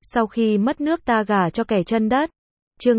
Sau khi mất nước ta gả cho kẻ chân đất. Chương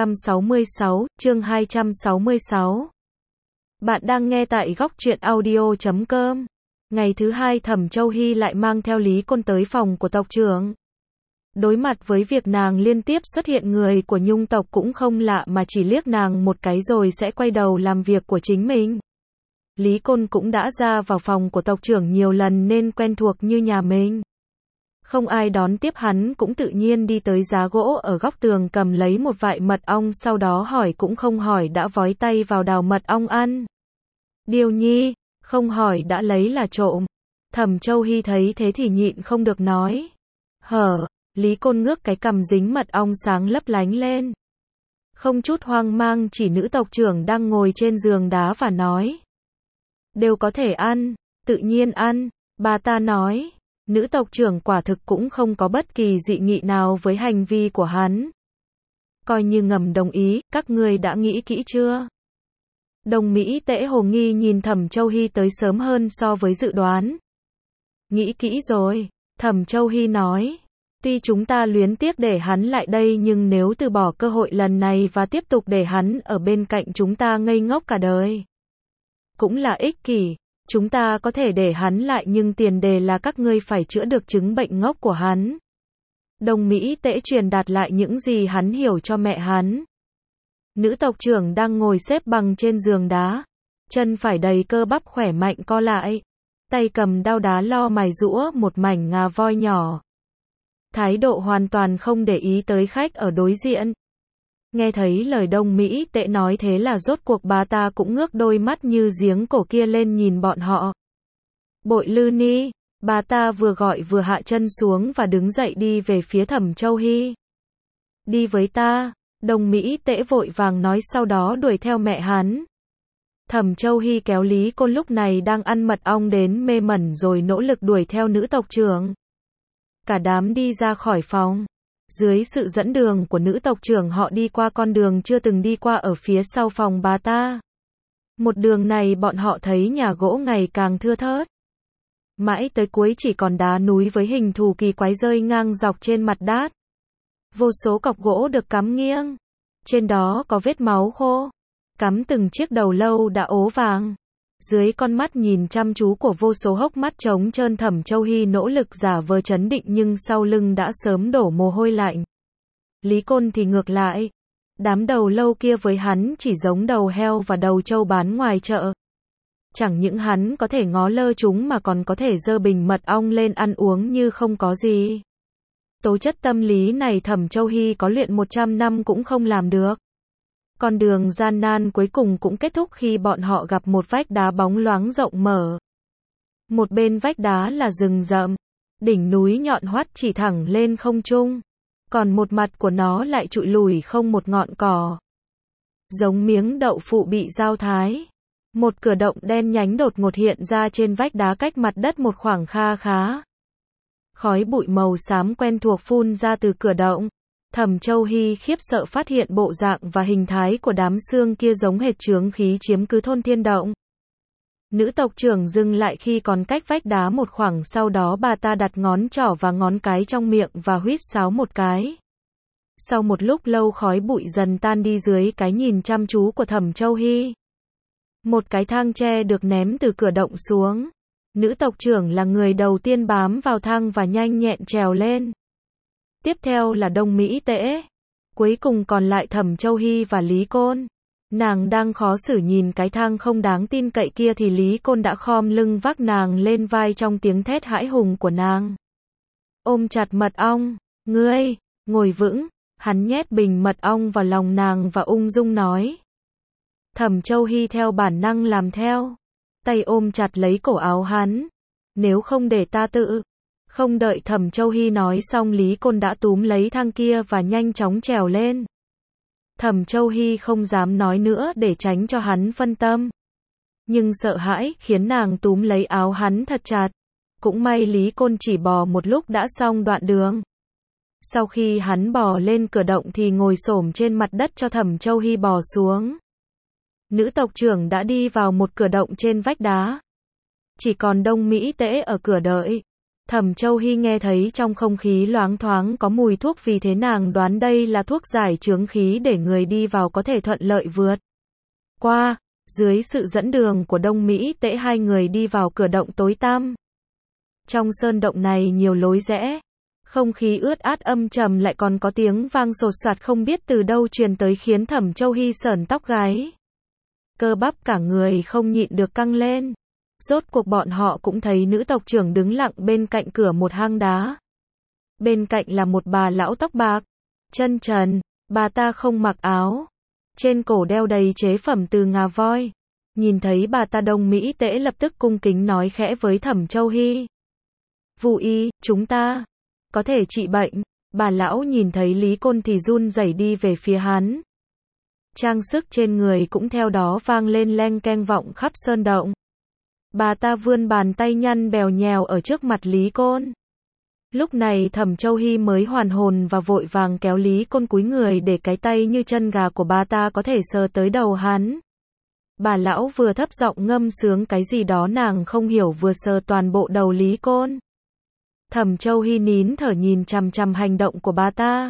266. Bạn đang nghe tại góc truyện audio.com. Ngày thứ hai Thẩm Châu Hy lại mang theo Lý Côn tới phòng của tộc trưởng. Đối mặt với việc nàng liên tiếp xuất hiện, người của Nhung tộc cũng không lạ mà chỉ liếc nàng một cái rồi sẽ quay đầu làm việc của chính mình. Lý Côn cũng đã ra vào phòng của tộc trưởng nhiều lần nên quen thuộc như nhà mình. Không ai đón tiếp, hắn cũng tự nhiên đi tới giá gỗ ở góc tường cầm lấy một vại mật ong, sau đó hỏi cũng không hỏi đã vói tay vào đào mật ong ăn. Điều nhi, không hỏi đã lấy là trộm. Thẩm Châu Hy thấy thế thì nhịn không được nói. Hở, Lý Côn ngước cái cằm dính mật ong sáng lấp lánh lên. Không chút hoang mang chỉ nữ tộc trưởng đang ngồi trên giường đá và nói. Đều có thể ăn, tự nhiên ăn, bà ta nói. Nữ tộc trưởng quả thực cũng không có bất kỳ dị nghị nào với hành vi của hắn. Coi như ngầm đồng ý, các ngươi đã nghĩ kỹ chưa? Đồng Mỹ Tễ hồ nghi nhìn Thẩm Châu Hy tới sớm hơn so với dự đoán. Nghĩ kỹ rồi, Thẩm Châu Hy nói. Tuy chúng ta luyến tiếc để hắn lại đây nhưng nếu từ bỏ cơ hội lần này và tiếp tục để hắn ở bên cạnh chúng ta ngây ngốc cả đời, cũng là ích kỷ. Chúng ta có thể để hắn lại nhưng tiền đề là các ngươi phải chữa được chứng bệnh ngốc của hắn. Đồng Mỹ Tễ truyền đạt lại những gì hắn hiểu cho mẹ hắn. Nữ tộc trưởng đang ngồi xếp bằng trên giường đá. Chân phải đầy cơ bắp khỏe mạnh co lại. Tay cầm đao đá lo mài giũa một mảnh ngà voi nhỏ. Thái độ hoàn toàn không để ý tới khách ở đối diện. Nghe thấy lời Đồng Mỹ Tễ nói thế là rốt cuộc bà ta cũng ngước đôi mắt như giếng cổ kia lên nhìn bọn họ. Bội Lư Ni, bà ta vừa gọi vừa hạ chân xuống và đứng dậy đi về phía Thẩm Châu Hy. Đi với ta, Đồng Mỹ Tễ vội vàng nói, sau đó đuổi theo mẹ hắn. Thẩm Châu Hy kéo Lý Côn lúc này đang ăn mật ong đến mê mẩn rồi nỗ lực đuổi theo nữ tộc trưởng. Cả đám đi ra khỏi phòng. Dưới sự dẫn đường của nữ tộc trưởng họ đi qua con đường chưa từng đi qua ở phía sau phòng bà ta. Một đường này bọn họ thấy nhà gỗ ngày càng thưa thớt. Mãi tới cuối chỉ còn đá núi với hình thù kỳ quái rơi ngang dọc trên mặt đát. Vô số cọc gỗ được cắm nghiêng. Trên đó có vết máu khô. Cắm từng chiếc đầu lâu đã ố vàng. Dưới con mắt nhìn chăm chú của vô số hốc mắt trống trơn, Thẩm Châu Hy nỗ lực giả vờ trấn định nhưng sau lưng đã sớm đổ mồ hôi lạnh. Lý Côn thì ngược lại. Đám đầu lâu kia với hắn chỉ giống đầu heo và đầu trâu bán ngoài chợ. Chẳng những hắn có thể ngó lơ chúng mà còn có thể dơ bình mật ong lên ăn uống như không có gì. Tố chất tâm lý này Thẩm Châu Hy có luyện 100 năm cũng không làm được. Con đường gian nan cuối cùng cũng kết thúc khi bọn họ gặp một vách đá bóng loáng rộng mở. Một bên vách đá là rừng rậm, đỉnh núi nhọn hoắt chỉ thẳng lên không trung, còn một mặt của nó lại trụi lùi không một ngọn cỏ. Giống miếng đậu phụ bị dao thái. Một cửa động đen nhánh đột ngột hiện ra trên vách đá cách mặt đất một khoảng kha khá. Khói bụi màu xám quen thuộc phun ra từ cửa động. Thẩm Châu Hy khiếp sợ phát hiện bộ dạng và hình thái của đám xương kia giống hệt chướng khí chiếm cứ thôn Thiên Động. Nữ tộc trưởng dừng lại khi còn cách vách đá một khoảng, sau đó bà ta đặt ngón trỏ và ngón cái trong miệng và huýt sáo một cái. Sau một lúc lâu khói bụi dần tan đi dưới cái nhìn chăm chú của Thẩm Châu Hy. Một cái thang tre được ném từ cửa động xuống. Nữ tộc trưởng là người đầu tiên bám vào thang và nhanh nhẹn trèo lên. Tiếp theo là Đồng Mỹ Tễ. Cuối cùng còn lại Thẩm Châu Hy và Lý Côn. Nàng đang khó xử nhìn cái thang không đáng tin cậy kia thì Lý Côn đã khom lưng vác nàng lên vai trong tiếng thét hãi hùng của nàng. Ôm chặt mật ong. Ngươi, ngồi vững. Hắn nhét bình mật ong vào lòng nàng và ung dung nói. Thẩm Châu Hy theo bản năng làm theo. Tay ôm chặt lấy cổ áo hắn. Nếu không để ta tự. Không đợi Thẩm Châu Hy nói xong, Lý Côn đã túm lấy thang kia và nhanh chóng trèo lên. Thẩm Châu Hy không dám nói nữa để tránh cho hắn phân tâm. Nhưng sợ hãi khiến nàng túm lấy áo hắn thật chặt. Cũng may Lý Côn chỉ bò một lúc đã xong đoạn đường. Sau khi hắn bò lên cửa động thì ngồi xổm trên mặt đất cho Thẩm Châu Hy bò xuống. Nữ tộc trưởng đã đi vào một cửa động trên vách đá. Chỉ còn Đông Mỹ Tễ ở cửa đợi. Thẩm Châu Hy nghe thấy trong không khí loáng thoáng có mùi thuốc, vì thế nàng đoán đây là thuốc giải chướng khí để người đi vào có thể thuận lợi vượt qua. Dưới sự dẫn đường của Đông Mỹ Tễ, hai người đi vào cửa động tối tăm. Trong sơn động này nhiều lối rẽ, không khí ướt át âm trầm, lại còn có tiếng vang sột soạt không biết từ đâu truyền tới, khiến Thẩm Châu Hy sởn tóc gáy. Cơ bắp cả người không nhịn được căng lên. Rốt cuộc bọn họ cũng thấy nữ tộc trưởng đứng lặng bên cạnh cửa một hang đá. Bên cạnh là một bà lão tóc bạc, chân trần, bà ta không mặc áo, trên cổ đeo đầy chế phẩm từ ngà voi. Nhìn thấy bà ta, Đông Mỹ Tễ lập tức cung kính nói khẽ với Thẩm Châu Hy. Vu y, chúng ta có thể trị bệnh. Bà lão nhìn thấy Lý Côn thì run rẩy đi về phía hắn. Trang sức trên người cũng theo đó vang lên leng keng vọng khắp sơn động. Bà ta vươn bàn tay nhăn bèo nhèo ở trước mặt Lý Côn. Lúc này Thẩm Châu Hy mới hoàn hồn và vội vàng kéo Lý Côn cúi người để cái tay như chân gà của bà ta có thể sờ tới đầu hắn. Bà lão vừa thấp giọng ngâm sướng cái gì đó nàng không hiểu, vừa sờ toàn bộ đầu Lý Côn. Thẩm Châu Hy nín thở nhìn chằm chằm hành động của bà ta.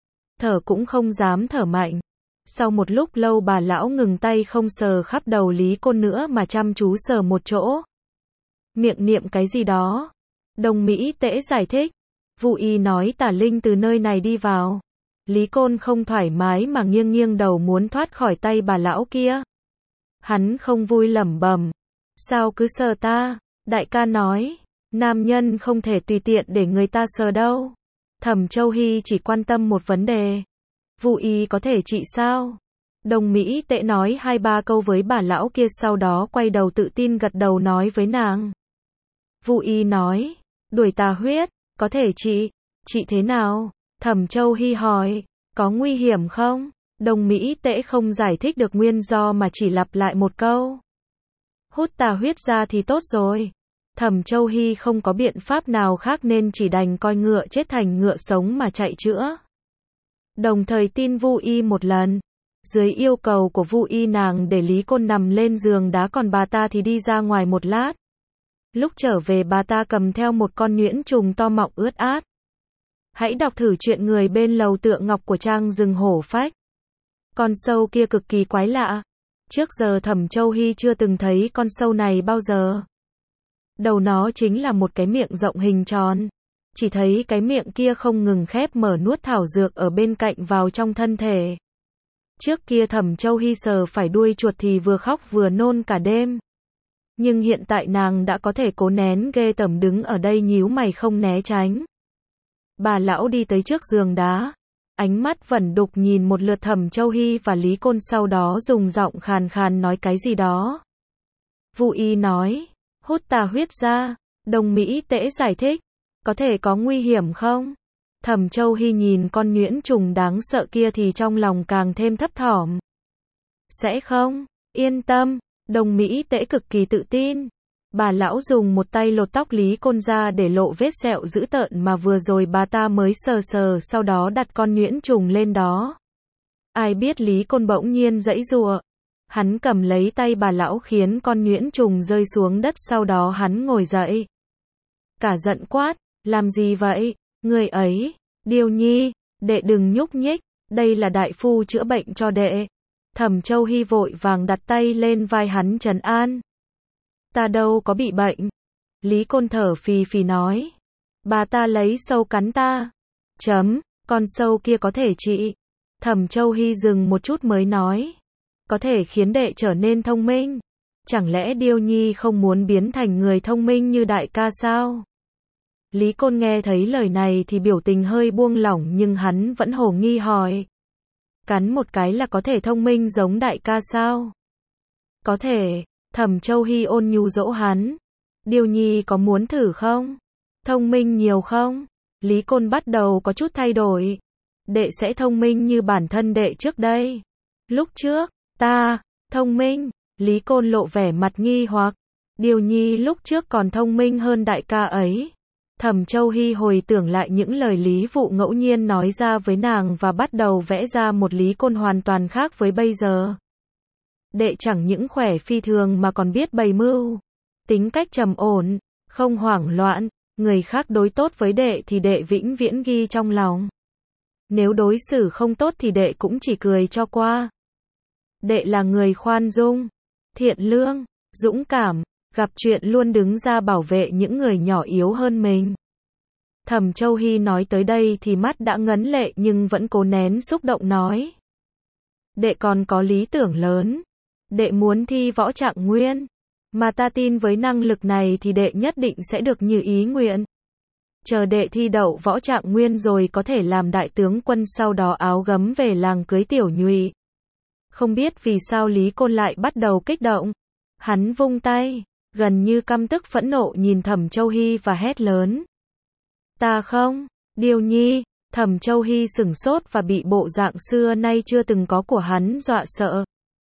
Thở cũng không dám thở mạnh. Sau một lúc lâu bà lão ngừng tay, không sờ khắp đầu Lý Côn nữa mà chăm chú sờ một chỗ. Miệng niệm cái gì đó. Đông Mỹ Tễ giải thích. Vu y nói tà linh từ nơi này đi vào. Lý Côn không thoải mái mà nghiêng nghiêng đầu muốn thoát khỏi tay bà lão kia. Hắn không vui lẩm bẩm. Sao cứ sờ ta? Đại ca nói, nam nhân không thể tùy tiện để người ta sờ đâu. Thẩm Châu Hy chỉ quan tâm một vấn đề. Vu y có thể trị sao? Đông Mỹ Tễ nói 2-3 câu với bà lão kia, sau đó quay đầu tự tin gật đầu nói với nàng. Vu y nói, đuổi tà huyết, có thể trị. Trị thế nào? Thẩm Châu Hy hỏi, có nguy hiểm không? Đông Mỹ Tễ không giải thích được nguyên do mà chỉ lặp lại một câu. Hút tà huyết ra thì tốt rồi. Thẩm Châu Hy không có biện pháp nào khác nên chỉ đành coi ngựa chết thành ngựa sống mà chạy chữa. Đồng thời tin Vu y một lần. Dưới yêu cầu của Vu y, nàng để Lý Côn nằm lên giường đá, còn bà ta thì đi ra ngoài một lát. Lúc trở về bà ta cầm theo một con nhuyễn trùng to mọng ướt át. Hãy đọc thử chuyện Người bên lầu tượng ngọc của Trang Rừng Hổ Phách. Con sâu kia cực kỳ quái lạ. Trước giờ Thẩm Châu Hy chưa từng thấy con sâu này bao giờ. Đầu nó chính là một cái miệng rộng hình tròn. Chỉ thấy cái miệng kia không ngừng khép mở nuốt thảo dược ở bên cạnh vào trong thân thể. Trước kia Thẩm Châu Hy sờ phải đuôi chuột thì vừa khóc vừa nôn cả đêm. Nhưng hiện tại nàng đã có thể cố nén ghê tởm đứng ở đây nhíu mày không né tránh. Bà lão đi tới trước giường đá. Ánh mắt vẩn đục nhìn một lượt Thẩm Châu Hy và Lý Côn, sau đó dùng giọng khàn khàn nói cái gì đó. Vu y nói, hút tà huyết ra. Đông Mỹ Tễ giải thích, có thể có nguy hiểm không? Thẩm Châu Hy nhìn con nhuyễn trùng đáng sợ kia thì trong lòng càng thêm thấp thỏm. Sẽ không, yên tâm. Đông Mỹ Tễ cực kỳ tự tin. Bà lão dùng một tay lột tóc Lý Côn ra để lộ vết sẹo dữ tợn mà vừa rồi bà ta mới sờ sờ, sau đó đặt con nhuyễn trùng lên đó. Ai biết Lý Côn bỗng nhiên giãy giụa. Hắn cầm lấy tay bà lão khiến con nhuyễn trùng rơi xuống đất, sau đó hắn ngồi dậy. Cả giận quát, làm gì vậy? Người ấy, Điêu Nhi, đệ đừng nhúc nhích, đây là đại phu chữa bệnh cho đệ. Thẩm Châu Hy vội vàng đặt tay lên vai hắn trấn an. Ta đâu có bị bệnh. Lý Côn thở phì phì nói. Bà ta lấy sâu cắn ta. Con sâu kia có thể trị. Thẩm Châu Hy dừng một chút mới nói. Có thể khiến đệ trở nên thông minh. Chẳng lẽ Điêu Nhi không muốn biến thành người thông minh như đại ca sao? Lý Côn nghe thấy lời này thì biểu tình hơi buông lỏng, nhưng hắn vẫn hồ nghi hỏi. Cắn một cái là có thể thông minh giống đại ca sao? Có thể. Thẩm Châu Hy ôn nhu dỗ hắn. Điêu Nhi có muốn thử không? Thông minh nhiều không? Lý Côn bắt đầu có chút thay đổi. Đệ sẽ thông minh như bản thân đệ trước đây. Lúc trước, ta, thông minh. Lý Côn lộ vẻ mặt nghi hoặc. Điêu Nhi lúc trước còn thông minh hơn đại ca ấy. Thẩm Châu Hy hồi tưởng lại những lời Lý Vụ ngẫu nhiên nói ra với nàng và bắt đầu vẽ ra một Lý Côn hoàn toàn khác với bây giờ. Đệ chẳng những khỏe phi thường mà còn biết bày mưu. Tính cách trầm ổn, không hoảng loạn, Người khác đối tốt với đệ thì đệ vĩnh viễn ghi trong lòng. Nếu đối xử không tốt thì đệ cũng chỉ cười cho qua. Đệ là người khoan dung, thiện lương, dũng cảm, gặp chuyện luôn đứng ra bảo vệ những người nhỏ yếu hơn mình. Thẩm Châu Hy nói tới đây thì mắt đã ngấn lệ nhưng vẫn cố nén xúc động nói. Đệ còn có lý tưởng lớn. Đệ muốn thi võ trạng nguyên. Mà ta tin với năng lực này thì đệ nhất định sẽ được như ý nguyện. Chờ đệ thi đậu võ trạng nguyên rồi có thể làm đại tướng quân, sau đó áo gấm về làng cưới tiểu nhụy. Không biết vì sao Lý Côn lại bắt đầu kích động. Hắn vung tay, gần như căm tức phẫn nộ nhìn Thẩm Châu Hy và hét lớn. Ta không, Điêu Nhi. Thẩm Châu Hy sửng sốt và bị bộ dạng xưa nay chưa từng có của hắn dọa sợ.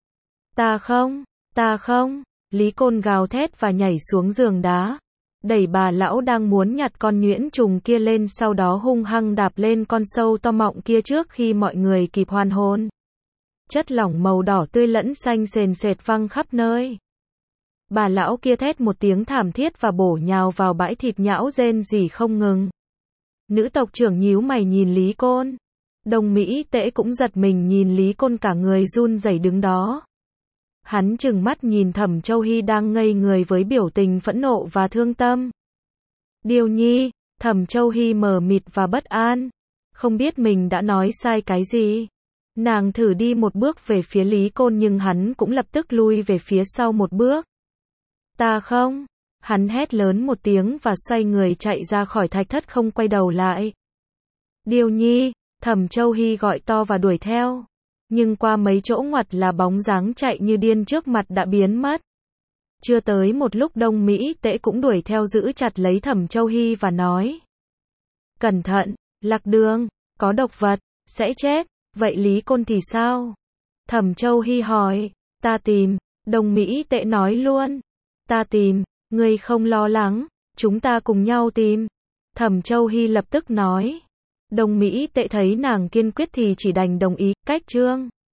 Ta không, Lý Côn gào thét và nhảy xuống giường đá. Đẩy bà lão đang muốn nhặt con nhuyễn trùng kia lên, sau đó hung hăng đạp lên con sâu to mọng kia trước khi mọi người kịp hoàn hồn. Chất lỏng màu đỏ tươi lẫn xanh sền sệt văng khắp nơi. Bà lão kia thét một tiếng thảm thiết và bổ nhào vào bãi thịt nhão rên rỉ không ngừng. Nữ tộc trưởng nhíu mày nhìn Lý Côn. Đồng Mỹ Tễ cũng giật mình nhìn Lý Côn, cả người run rẩy đứng đó. Hắn trừng mắt nhìn Thẩm Châu Hy đang ngây người với biểu tình phẫn nộ và thương tâm. Điêu Nhi, Thẩm Châu Hy mờ mịt và bất an. Không biết mình đã nói sai cái gì. Nàng thử đi một bước về phía Lý Côn nhưng hắn cũng lập tức lui về phía sau một bước. Ta không. Hắn hét lớn một tiếng và xoay người chạy ra khỏi thạch thất không quay đầu lại. Điêu Nhi, Thẩm Châu Hy gọi to và đuổi theo. Nhưng qua mấy chỗ ngoặt là bóng dáng chạy như điên trước mặt đã biến mất. Chưa tới một lúc Đông Mỹ Tễ cũng đuổi theo giữ chặt lấy Thẩm Châu Hy và nói. Cẩn thận, lạc đường, có độc vật, sẽ chết. Vậy Lý Côn thì sao? Thẩm Châu Hy hỏi. Ta tìm. Đông Mỹ Tễ nói luôn. Ta tìm. Ngươi không lo lắng, chúng ta cùng nhau tìm. Thẩm Châu Hy lập tức nói. Đông Mỹ Tệ thấy nàng kiên quyết thì chỉ đành đồng ý. Cách chương